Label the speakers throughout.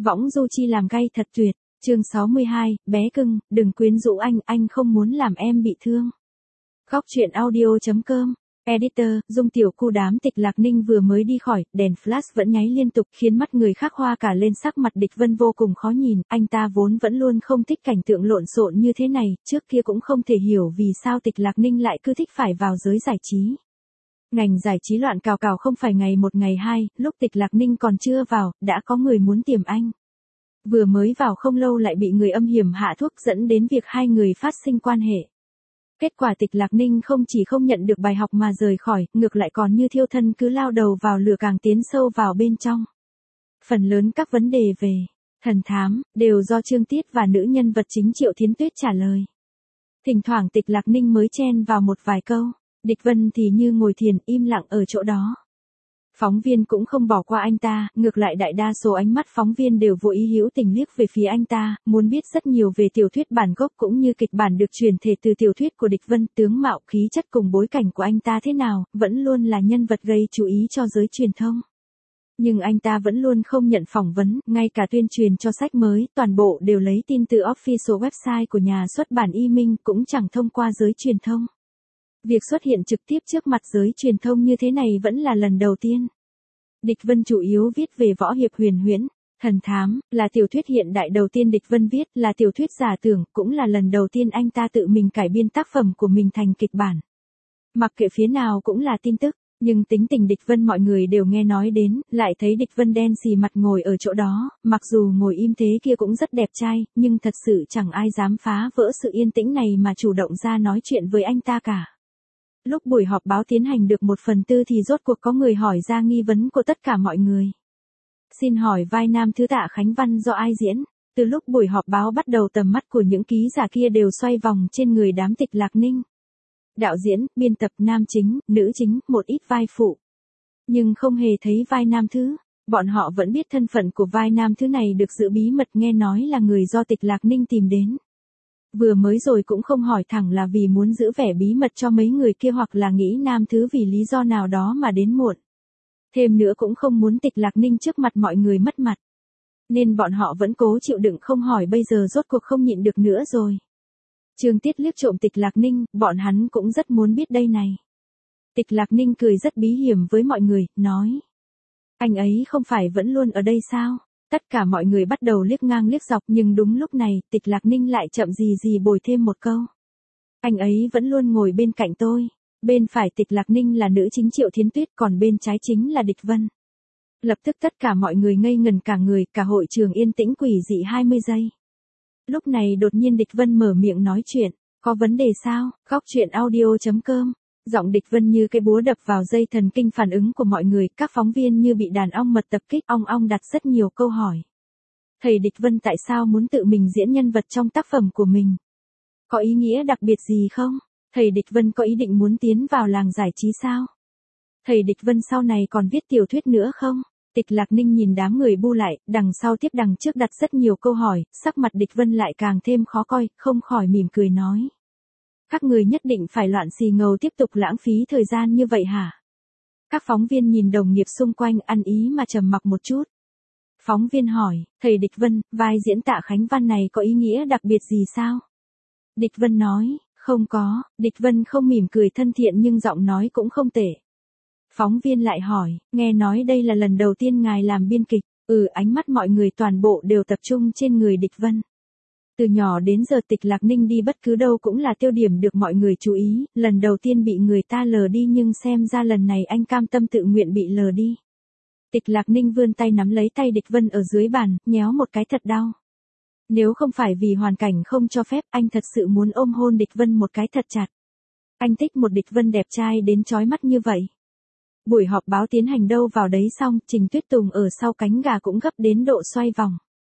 Speaker 1: Võng du chi làm gay thật tuyệt. Chương 62, bé cưng, đừng quyến rũ anh không muốn làm em bị thương. Góc truyện audio.com. Editor, Dung tiểu cu. Đám Tịch Lạc Ninh vừa mới đi khỏi, đèn flash vẫn nháy liên tục khiến mắt người khác hoa cả lên. Sắc mặt Địch Vân vô cùng khó nhìn, anh ta vốn vẫn luôn không thích cảnh tượng lộn xộn như thế này, trước kia cũng không thể hiểu vì sao Tịch Lạc Ninh lại cứ thích phải vào giới giải trí. Ngành giải trí loạn cào cào không phải ngày một ngày hai, lúc Tịch Lạc Ninh còn chưa vào, đã có người muốn tiềm anh. Vừa mới vào không lâu lại bị người âm hiểm hạ thuốc dẫn đến việc hai người phát sinh quan hệ. Kết quả Tịch Lạc Ninh không chỉ không nhận được bài học mà rời khỏi, ngược lại còn như thiêu thân cứ lao đầu vào lửa càng tiến sâu vào bên trong. Phần lớn các vấn đề về thần thám đều do Trương Tiết và nữ nhân vật chính Triệu Thiến Tuyết trả lời. Thỉnh thoảng Tịch Lạc Ninh mới chen vào một vài câu, Địch Vân thì như ngồi thiền im lặng ở chỗ đó. Phóng viên cũng không bỏ qua anh ta, ngược lại đại đa số ánh mắt phóng viên đều vô ý hữu tình liếc về phía anh ta, muốn biết rất nhiều về tiểu thuyết bản gốc cũng như kịch bản được truyền thể từ tiểu thuyết của Địch Vân, tướng mạo, khí chất cùng bối cảnh của anh ta thế nào, vẫn luôn là nhân vật gây chú ý cho giới truyền thông. Nhưng anh ta vẫn luôn không nhận phỏng vấn, ngay cả tuyên truyền cho sách mới, toàn bộ đều lấy tin từ official website của nhà xuất bản Y Minh, cũng chẳng thông qua giới truyền thông. Việc xuất hiện trực tiếp trước mặt giới truyền thông như thế này vẫn là lần đầu tiên. Địch Vân chủ yếu viết về võ hiệp huyền huyễn, thần thám, là tiểu thuyết hiện đại đầu tiên Địch Vân viết, là tiểu thuyết giả tưởng, cũng là lần đầu tiên anh ta tự mình cải biên tác phẩm của mình thành kịch bản. Mặc kệ phía nào cũng là tin tức, nhưng tính tình Địch Vân mọi người đều nghe nói đến, lại thấy Địch Vân đen xì mặt ngồi ở chỗ đó, mặc dù ngồi im thế kia cũng rất đẹp trai, nhưng thật sự chẳng ai dám phá vỡ sự yên tĩnh này mà chủ động ra nói chuyện với anh ta cả. Lúc buổi họp báo tiến hành được 1/4 thì rốt cuộc có người hỏi ra nghi vấn của tất cả mọi người. Xin hỏi vai nam thứ Tạ Khánh Văn do ai diễn? Từ lúc buổi họp báo bắt đầu tầm mắt của những ký giả kia đều xoay vòng trên người đám Tịch Lạc Ninh. Đạo diễn, biên tập, nam chính, nữ chính, một ít vai phụ. Nhưng không hề thấy vai nam thứ. Bọn họ vẫn biết thân phận của vai nam thứ này được giữ bí mật, nghe nói là người do Tịch Lạc Ninh tìm đến. Vừa mới rồi cũng không hỏi thẳng là vì muốn giữ vẻ bí mật cho mấy người kia hoặc là nghĩ nam thứ vì lý do nào đó mà đến muộn. Thêm nữa cũng không muốn Tịch Lạc Ninh trước mặt mọi người mất mặt. Nên bọn họ vẫn cố chịu đựng không hỏi, bây giờ rốt cuộc không nhịn được nữa rồi. Trương Tiết liếc trộm Tịch Lạc Ninh, bọn hắn cũng rất muốn biết đây này. Tịch Lạc Ninh cười rất bí hiểm với mọi người, nói. Anh ấy không phải vẫn luôn ở đây sao? Tất cả mọi người bắt đầu liếc ngang liếc dọc, nhưng đúng lúc này, Tịch Lạc Ninh lại chậm gì bồi thêm một câu. Anh ấy vẫn luôn ngồi bên cạnh tôi. Bên phải Tịch Lạc Ninh là nữ chính Triệu Thiến Tuyết, còn bên trái chính là Địch Vân. Lập tức tất cả mọi người ngây ngần cả người, cả hội trường yên tĩnh quỷ dị 20 giây. Lúc này đột nhiên Địch Vân mở miệng nói chuyện. Có vấn đề sao? Góc truyện audio.com. Giọng Địch Vân như cái búa đập vào dây thần kinh phản ứng của mọi người, các phóng viên như bị đàn ong mật tập kích, ong đặt rất nhiều câu hỏi. Thầy Địch Vân tại sao muốn tự mình diễn nhân vật trong tác phẩm của mình? Có ý nghĩa đặc biệt gì không? Thầy Địch Vân có ý định muốn tiến vào làng giải trí sao? Thầy Địch Vân sau này còn viết tiểu thuyết nữa không? Tịch Lạc Ninh nhìn đám người bu lại, đằng sau tiếp đằng trước đặt rất nhiều câu hỏi, sắc mặt Địch Vân lại càng thêm khó coi, không khỏi mỉm cười nói. Các người nhất định phải loạn xì ngầu tiếp tục lãng phí thời gian như vậy hả? Các phóng viên nhìn đồng nghiệp xung quanh ăn ý mà trầm mặc một chút. Phóng viên hỏi, thầy Địch Vân, vai diễn Tạ Khánh Văn này có ý nghĩa đặc biệt gì sao? Địch Vân nói, không có. Địch Vân không mỉm cười thân thiện nhưng giọng nói cũng không tệ. Phóng viên lại hỏi, nghe nói đây là lần đầu tiên ngài làm biên kịch. Ánh mắt mọi người toàn bộ đều tập trung trên người Địch Vân. Từ nhỏ đến giờ Tịch Lạc Ninh đi bất cứ đâu cũng là tiêu điểm được mọi người chú ý, lần đầu tiên bị người ta lờ đi nhưng xem ra lần này anh cam tâm tự nguyện bị lờ đi. Tịch Lạc Ninh vươn tay nắm lấy tay Địch Vân ở dưới bàn, nhéo một cái thật đau. Nếu không phải vì hoàn cảnh không cho phép, anh thật sự muốn ôm hôn Địch Vân một cái thật chặt. Anh thích một Địch Vân đẹp trai đến chói mắt như vậy. Buổi họp báo tiến hành đâu vào đấy xong, Trình Tuyết Tùng ở sau cánh gà cũng gấp đến độ xoay vòng.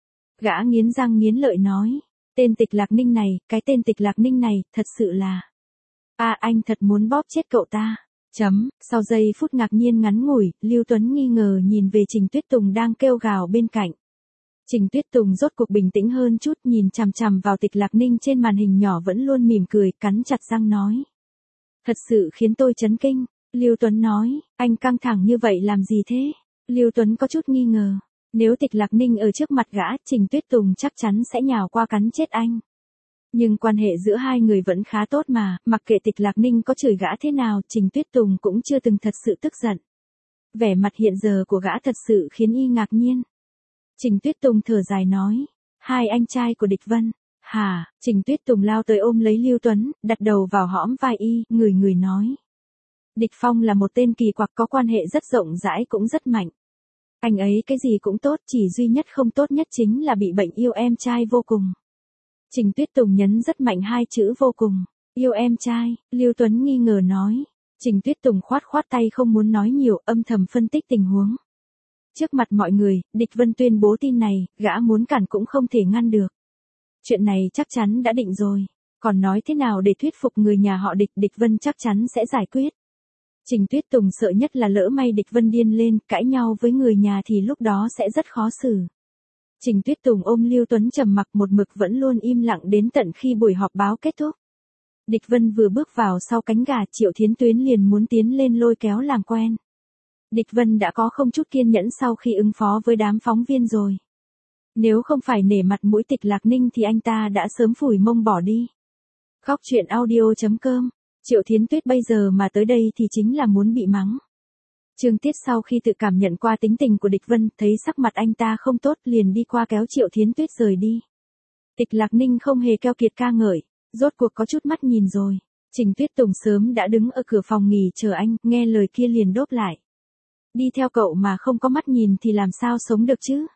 Speaker 1: Gã nghiến răng nghiến lợi nói. Tên Tịch Lạc Ninh này, cái tên Tịch Lạc Ninh này, thật sự là. Anh thật muốn bóp chết cậu ta. Sau giây phút ngạc nhiên ngắn ngủi, Lưu Tuấn nghi ngờ nhìn về Trình Tuyết Tùng đang kêu gào bên cạnh. Trình Tuyết Tùng rốt cuộc bình tĩnh hơn chút, nhìn chằm chằm vào Tịch Lạc Ninh trên màn hình nhỏ vẫn luôn mỉm cười, cắn chặt răng nói. Thật sự khiến tôi chấn kinh. Lưu Tuấn nói, anh căng thẳng như vậy làm gì thế? Lưu Tuấn có chút nghi ngờ. Nếu Tịch Lạc Ninh ở trước mặt gã, Trình Tuyết Tùng chắc chắn sẽ nhào qua cắn chết anh. Nhưng quan hệ giữa hai người vẫn khá tốt mà, mặc kệ Tịch Lạc Ninh có chửi gã thế nào, Trình Tuyết Tùng cũng chưa từng thật sự tức giận. Vẻ mặt hiện giờ của gã thật sự khiến y ngạc nhiên. Trình Tuyết Tùng thở dài nói, hai anh trai của Địch Vân. Hả? Trình Tuyết Tùng lao tới ôm lấy Lưu Tuấn, đặt đầu vào hõm vai y, người nói. Địch Phong là một tên kỳ quặc, có quan hệ rất rộng rãi cũng rất mạnh. Anh ấy cái gì cũng tốt, chỉ duy nhất không tốt nhất chính là bị bệnh yêu em trai vô cùng. Trình Tuyết Tùng nhấn rất mạnh hai chữ vô cùng. Yêu em trai, Lưu Tuấn nghi ngờ nói. Trình Tuyết Tùng khoát tay không muốn nói nhiều, âm thầm phân tích tình huống. Trước mặt mọi người, Địch Vân tuyên bố tin này, gã muốn cản cũng không thể ngăn được. Chuyện này chắc chắn đã định rồi. Còn nói thế nào để thuyết phục người nhà họ Địch, Địch Vân chắc chắn sẽ giải quyết. Trình Tuyết Tùng sợ nhất là lỡ may Địch Vân điên lên, cãi nhau với người nhà thì lúc đó sẽ rất khó xử. Trình Tuyết Tùng ôm Lưu Tuấn trầm mặc một mực vẫn luôn im lặng đến tận khi buổi họp báo kết thúc. Địch Vân vừa bước vào sau cánh gà, Triệu Thiến Tuyến liền muốn tiến lên lôi kéo làm quen. Địch Vân đã có không chút kiên nhẫn sau khi ứng phó với đám phóng viên rồi. Nếu không phải nể mặt mũi Tịch Lạc Ninh thì anh ta đã sớm phủi mông bỏ đi. Khóc chuyện audio.com. Triệu Thiến Tuyết bây giờ mà tới đây thì chính là muốn bị mắng. Trương Tiết sau khi tự cảm nhận qua tính tình của Địch Vân, thấy sắc mặt anh ta không tốt liền đi qua kéo Triệu Thiến Tuyết rời đi. Tịch Lạc Ninh không hề keo kiệt ca ngợi, rốt cuộc có chút mắt nhìn rồi. Trình Tuyết Tùng sớm đã đứng ở cửa phòng nghỉ chờ anh, nghe lời kia liền đốp lại. Đi theo cậu mà không có mắt nhìn thì làm sao sống được chứ?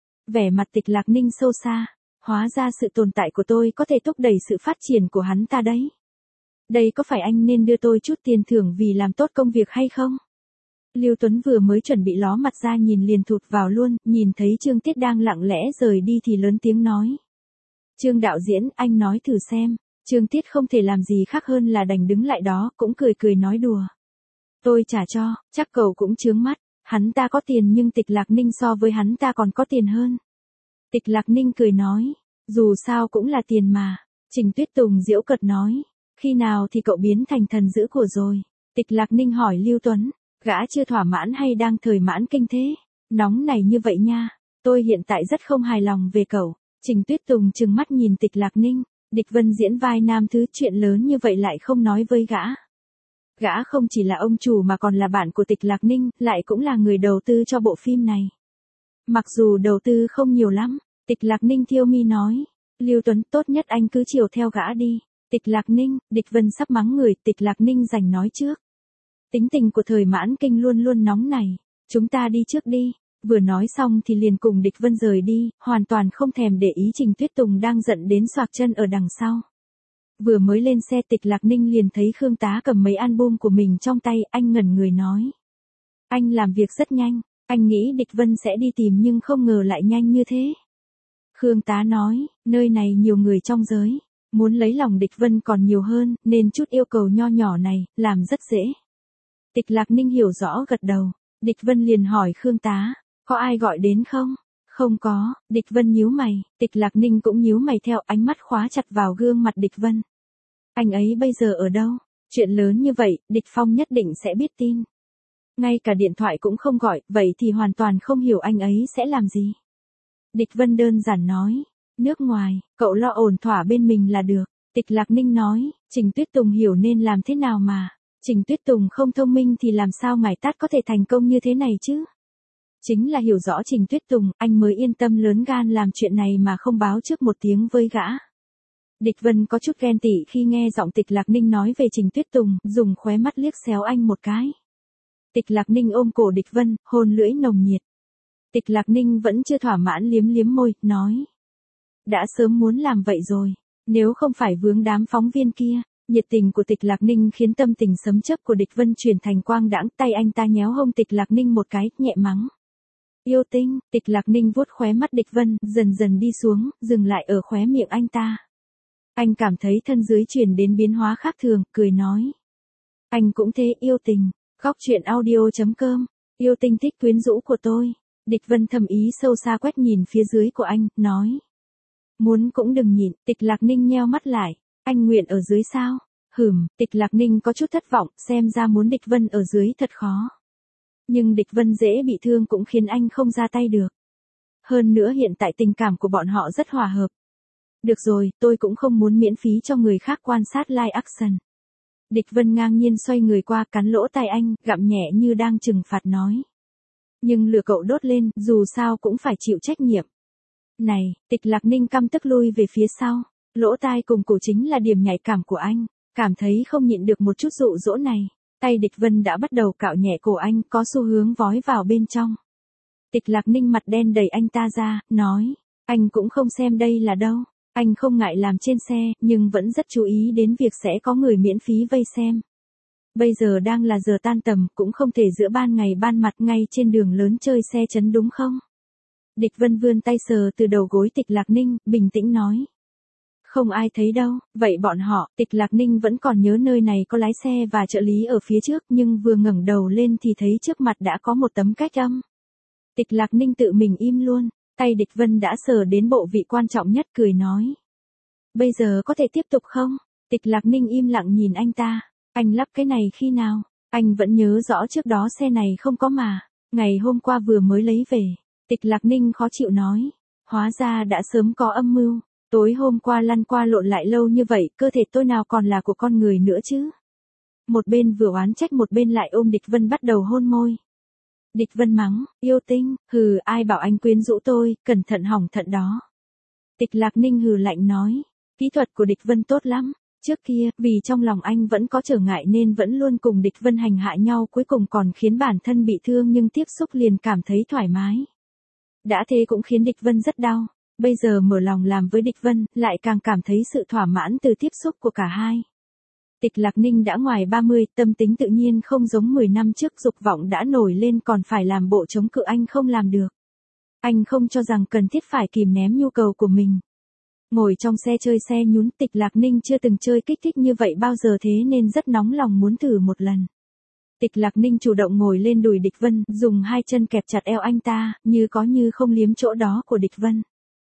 Speaker 1: Vẻ mặt Tịch Lạc Ninh sâu xa, hóa ra sự tồn tại của tôi có thể thúc đẩy sự phát triển của hắn ta đấy. Đây có phải anh nên đưa tôi chút tiền thưởng vì làm tốt công việc hay không? Lưu Tuấn vừa mới chuẩn bị ló mặt ra nhìn liền thụt vào luôn, nhìn thấy Trương Tiết đang lặng lẽ rời đi thì lớn tiếng nói. Trương đạo diễn, anh nói thử xem. Trương Tiết không thể làm gì khác hơn là đành đứng lại đó, cũng cười nói đùa. Tôi trả cho, chắc cậu cũng chướng mắt, hắn ta có tiền nhưng Tịch Lạc Ninh so với hắn ta còn có tiền hơn. Tịch Lạc Ninh cười nói, dù sao cũng là tiền mà. Trình Tuyết Tùng giễu cợt nói, khi nào thì cậu biến thành thần dữ của rồi? Tịch Lạc Ninh hỏi Lưu Tuấn, gã chưa thỏa mãn hay đang thời mãn kinh thế? Nóng này như vậy nha, tôi hiện tại rất không hài lòng về cậu. Trình Tuyết Tùng trừng mắt nhìn Tịch Lạc Ninh, Địch Vân diễn vai nam thứ, chuyện lớn như vậy lại không nói với gã. Gã không chỉ là ông chủ mà còn là bạn của Tịch Lạc Ninh, lại cũng là người đầu tư cho bộ phim này. Mặc dù đầu tư không nhiều lắm, Tịch Lạc Ninh thiêu mi nói, Lưu Tuấn tốt nhất anh cứ chiều theo gã đi. Tịch Lạc Ninh, Địch Vân sắp mắng người, Tịch Lạc Ninh giành nói trước. Tính tình của thời mãn kinh luôn luôn nóng này, chúng ta đi trước đi. Vừa nói xong thì liền cùng Địch Vân rời đi, hoàn toàn không thèm để ý Trình Tuyết Tùng đang giận đến xoạc chân ở đằng sau. Vừa mới lên xe Tịch Lạc Ninh liền thấy Khương Tá cầm mấy album của mình trong tay, anh ngẩn người nói. Anh làm việc rất nhanh, anh nghĩ Địch Vân sẽ đi tìm nhưng không ngờ lại nhanh như thế. Khương Tá nói, nơi này nhiều người trong giới, muốn lấy lòng Địch Vân còn nhiều hơn, nên chút yêu cầu nho nhỏ này, làm rất dễ. Tịch Lạc Ninh hiểu rõ gật đầu, Địch Vân liền hỏi Khương Tá, có ai gọi đến không? Không có, Địch Vân nhíu mày, Tịch Lạc Ninh cũng nhíu mày theo, ánh mắt khóa chặt vào gương mặt Địch Vân. Anh ấy bây giờ ở đâu? Chuyện lớn như vậy, Địch Phong nhất định sẽ biết tin. Ngay cả điện thoại cũng không gọi, vậy thì hoàn toàn không hiểu anh ấy sẽ làm gì. Địch Vân đơn giản nói, nước ngoài, cậu lo ổn thỏa bên mình là được. Tịch Lạc Ninh nói, Trình Tuyết Tùng hiểu nên làm thế nào mà. Trình Tuyết Tùng không thông minh thì làm sao ngải tát có thể thành công như thế này chứ? Chính là hiểu rõ Trình Tuyết Tùng, anh mới yên tâm lớn gan làm chuyện này mà không báo trước một tiếng với gã. Địch Vân có chút ghen tị khi nghe giọng Tịch Lạc Ninh nói về Trình Tuyết Tùng, dùng khóe mắt liếc xéo anh một cái. Tịch Lạc Ninh ôm cổ Địch Vân, hôn lưỡi nồng nhiệt. Tịch Lạc Ninh vẫn chưa thỏa mãn liếm môi, nói. Đã sớm muốn làm vậy rồi, nếu không phải vướng đám phóng viên kia. Nhiệt tình của Tịch Lạc Ninh khiến tâm tình sấm chớp của Địch Vân chuyển thành quang đãng, tay anh ta nhéo hông Tịch Lạc Ninh một cái, nhẹ mắng. Yêu tinh, Tịch Lạc Ninh vuốt khóe mắt Địch Vân, dần dần đi xuống, dừng lại ở khóe miệng anh ta. Anh cảm thấy thân dưới chuyển đến biến hóa khác thường, cười nói. Anh cũng thế yêu tình, khóc chuyện audio.com, yêu tinh thích quyến rũ của tôi. Địch Vân thầm ý sâu xa quét nhìn phía dưới của anh, nói. Muốn cũng đừng nhịn, Tịch Lạc Ninh nheo mắt lại. Anh nguyện ở dưới sao? Tịch Lạc Ninh có chút thất vọng, xem ra muốn Địch Vân ở dưới thật khó. Nhưng Địch Vân dễ bị thương cũng khiến anh không ra tay được. hơn nữa hiện tại tình cảm của bọn họ rất hòa hợp. Được rồi, tôi cũng không muốn miễn phí cho người khác quan sát live action. Địch Vân ngang nhiên xoay người qua cắn lỗ tai anh, gặm nhẹ như đang trừng phạt nói. Nhưng lửa cậu đốt lên, dù sao cũng phải chịu trách nhiệm. Này, Tịch Lạc Ninh căm tức lui về phía sau. Lỗ tai cùng cổ chính là điểm nhạy cảm của anh. Cảm thấy không nhịn được một chút dụ dỗ này. Tay Địch Vân đã bắt đầu cạo nhẹ cổ anh, có xu hướng vói vào bên trong. Tịch Lạc Ninh mặt đen đẩy anh ta ra, nói. Anh cũng không xem đây là đâu. Anh không ngại làm trên xe, nhưng vẫn rất chú ý đến việc sẽ có người miễn phí vây xem. Bây giờ đang là giờ tan tầm, cũng không thể giữa ban ngày ban mặt ngay trên đường lớn chơi xe chấn đúng không? Địch Vân vươn tay sờ từ đầu gối Tịch Lạc Ninh, bình tĩnh nói. Không ai thấy đâu, vậy bọn họ, Tịch Lạc Ninh vẫn còn nhớ nơi này có lái xe và trợ lý ở phía trước, nhưng vừa ngẩng đầu lên thì thấy trước mặt đã có một tấm cách âm. Tịch Lạc Ninh tự mình im luôn, tay Địch Vân đã sờ đến bộ vị quan trọng nhất, cười nói. Bây giờ có thể tiếp tục không? Tịch Lạc Ninh im lặng nhìn anh ta. Anh lắp cái này khi nào? Anh vẫn nhớ rõ trước đó xe này không có mà. Ngày hôm qua vừa mới lấy về. Tịch Lạc Ninh khó chịu nói. Hóa ra đã sớm có âm mưu. Tối hôm qua lăn qua lộn lại lâu như vậy, cơ thể tôi nào còn là của con người nữa chứ? Một bên vừa oán trách một bên lại ôm Địch Vân bắt đầu hôn môi. Địch Vân mắng, yêu tinh, hừ, ai bảo anh quyến rũ tôi, cẩn thận hỏng thận đó. Tịch Lạc Ninh hừ lạnh nói. Kỹ thuật của Địch Vân tốt lắm. Trước kia, vì trong lòng anh vẫn có trở ngại nên vẫn luôn cùng Địch Vân hành hạ nhau, cuối cùng còn khiến bản thân bị thương, nhưng tiếp xúc liền cảm thấy thoải mái. Đã thế cũng khiến Địch Vân rất đau. Bây giờ mở lòng làm với Địch Vân, lại càng cảm thấy sự thỏa mãn từ tiếp xúc của cả hai. Tịch Lạc Ninh đã ngoài 30, tâm tính tự nhiên không giống 10 năm trước, dục vọng đã nổi lên còn phải làm bộ chống cự anh không làm được. Anh không cho rằng cần thiết phải kìm nén nhu cầu của mình. Ngồi trong xe chơi xe nhún, Tịch Lạc Ninh chưa từng chơi kích thích như vậy bao giờ, thế nên rất nóng lòng muốn thử một lần. Tịch Lạc Ninh chủ động ngồi lên đùi Địch Vân, dùng hai chân kẹp chặt eo anh ta, như có như không liếm chỗ đó của Địch Vân.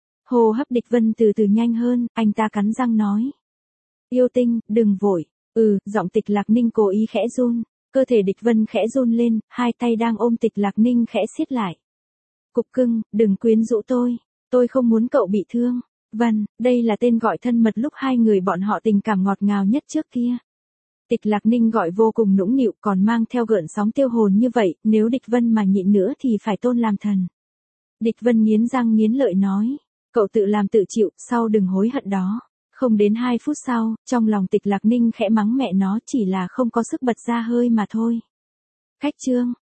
Speaker 1: Hô hấp Địch Vân từ từ nhanh hơn, anh ta cắn răng nói. Yêu tinh, đừng vội. Giọng Tịch Lạc Ninh cố ý khẽ run. Cơ thể Địch Vân khẽ run lên, hai tay đang ôm Tịch Lạc Ninh khẽ siết lại. Cục cưng, đừng quyến rũ tôi. Tôi không muốn cậu bị thương. Vân, đây là tên gọi thân mật lúc hai người bọn họ tình cảm ngọt ngào nhất trước kia. Tịch Lạc Ninh gọi vô cùng nũng nịu, còn mang theo gợn sóng tiêu hồn như vậy, nếu Địch Vân mà nhịn nữa thì phải tôn làm thần. Địch Vân nghiến răng nghiến lợi nói. Cậu tự làm tự chịu, sau đừng hối hận đó. Không đến 2 phút sau, trong lòng Tịch Lạc Ninh khẽ mắng mẹ nó, chỉ là không có sức bật ra hơi mà thôi. Khách trương,